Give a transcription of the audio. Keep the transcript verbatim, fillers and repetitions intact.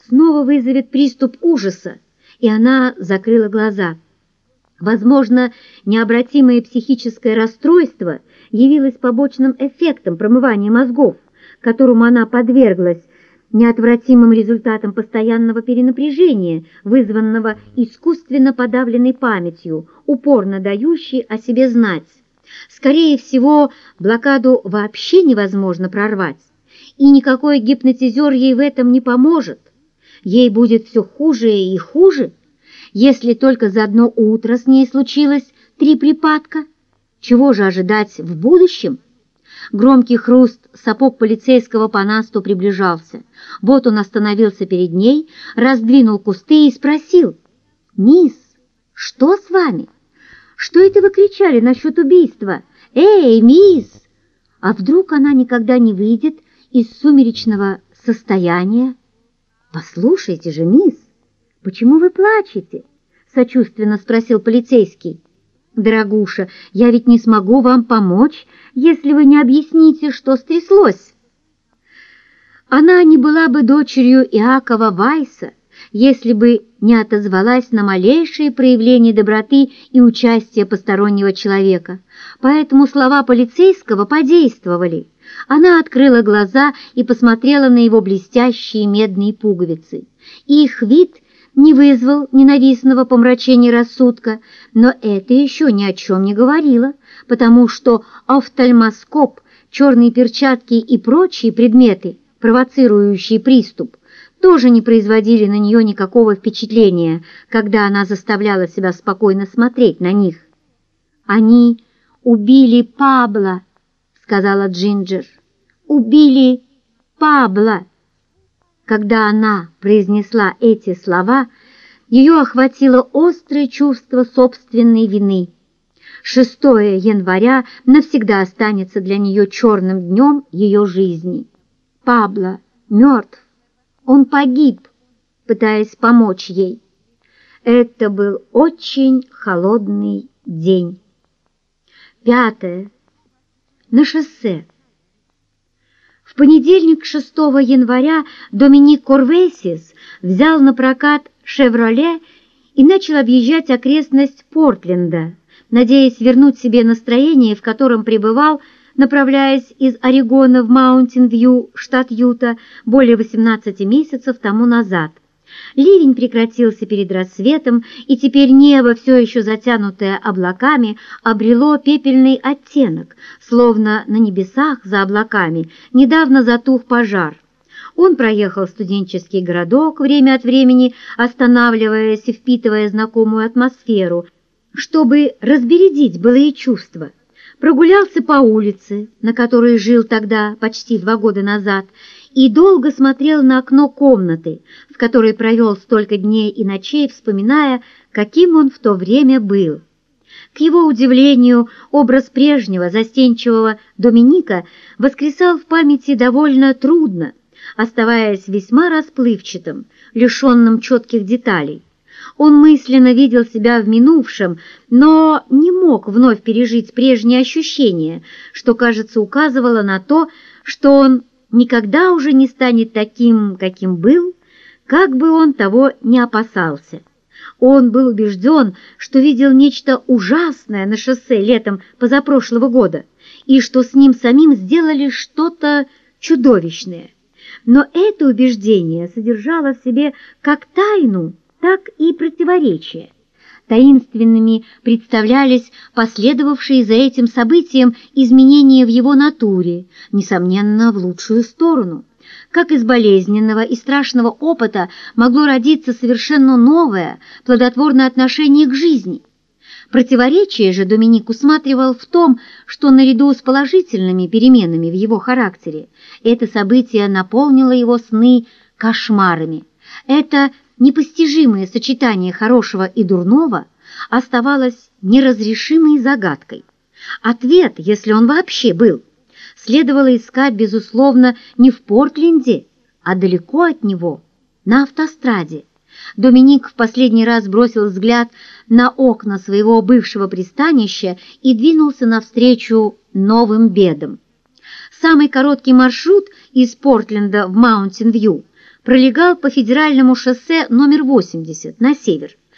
снова вызовет приступ ужаса, и она закрыла глаза. Возможно, необратимое психическое расстройство явилось побочным эффектом промывания мозгов, которому она подверглась, неотвратимым результатом постоянного перенапряжения, вызванного искусственно подавленной памятью, упорно дающей о себе знать. Скорее всего, блокаду вообще невозможно прорвать, и никакой гипнотизер ей в этом не поможет. Ей будет все хуже и хуже, если только за одно утро с ней случилось три припадка. Чего же ожидать в будущем? Громкий хруст сапог полицейского по насту приближался. Вот он остановился перед ней, раздвинул кусты и спросил: «Мисс, что с вами? Что это вы кричали насчет убийства? Эй, мисс!» А вдруг она никогда не выйдет из сумеречного состояния? «Послушайте же, мисс, почему вы плачете?» — сочувственно спросил полицейский. «Дорогуша, я ведь не смогу вам помочь, если вы не объясните, что стряслось». Она не была бы дочерью Иакова Вайса, если бы не отозвалась на малейшие проявления доброты и участия постороннего человека. Поэтому слова полицейского подействовали. Она открыла глаза и посмотрела на его блестящие медные пуговицы. Их вид не вызвал ненавистного помрачения рассудка, но это еще ни о чем не говорило, потому что офтальмоскоп, черные перчатки и прочие предметы, провоцирующие приступ, тоже не производили на нее никакого впечатления, когда она заставляла себя спокойно смотреть на них. «Они убили Пабло», — сказала Джинджер. «Убили Пабло». Когда она произнесла эти слова, ее охватило острое чувство собственной вины. шестое января навсегда останется для нее черным днем ее жизни. Пабло мертв. Он погиб, пытаясь помочь ей. Это был очень холодный день. Пятое. На шоссе. В понедельник, шестого января, Доминик Корвесис взял на прокат «Шевроле» и начал объезжать окрестность Портленда, надеясь вернуть себе настроение, в котором пребывал, направляясь из Орегона в Маунтин-Вью, штат Юта, более восемнадцати месяцев тому назад. Ливень прекратился перед рассветом, и теперь небо, все еще затянутое облаками, обрело пепельный оттенок, словно на небесах за облаками недавно затух пожар. Он проехал студенческий городок, время от времени останавливаясь и впитывая знакомую атмосферу, чтобы разбередить былые чувства. Прогулялся по улице, на которой жил тогда, почти два года назад, и долго смотрел на окно комнаты, в которой провел столько дней и ночей, вспоминая, каким он в то время был. К его удивлению, образ прежнего застенчивого Доминика воскресал в памяти довольно трудно, оставаясь весьма расплывчатым, лишенным четких деталей. Он мысленно видел себя в минувшем, но не мог вновь пережить прежние ощущения, что, кажется, указывало на то, что он никогда уже не станет таким, каким был, как бы он того не опасался. Он был убежден, что видел нечто ужасное на шоссе летом позапрошлого года, и что с ним самим сделали что-то чудовищное. Но это убеждение содержало в себе как тайну, так и противоречия. Таинственными представлялись последовавшие за этим событием изменения в его натуре, несомненно, в лучшую сторону. Как из болезненного и страшного опыта могло родиться совершенно новое, плодотворное отношение к жизни. Противоречие же Доминик усматривал в том, что наряду с положительными переменами в его характере это событие наполнило его сны кошмарами. Это непостижимое сочетание хорошего и дурного оставалось неразрешимой загадкой. Ответ, если он вообще был, следовало искать, безусловно, не в Портленде, а далеко от него, на автостраде. Доминик в последний раз бросил взгляд на окна своего бывшего пристанища и двинулся навстречу новым бедам. Самый короткий маршрут из Портленда в Маунтин-Вью пролегал по федеральному шоссе номер восемьдесят на север.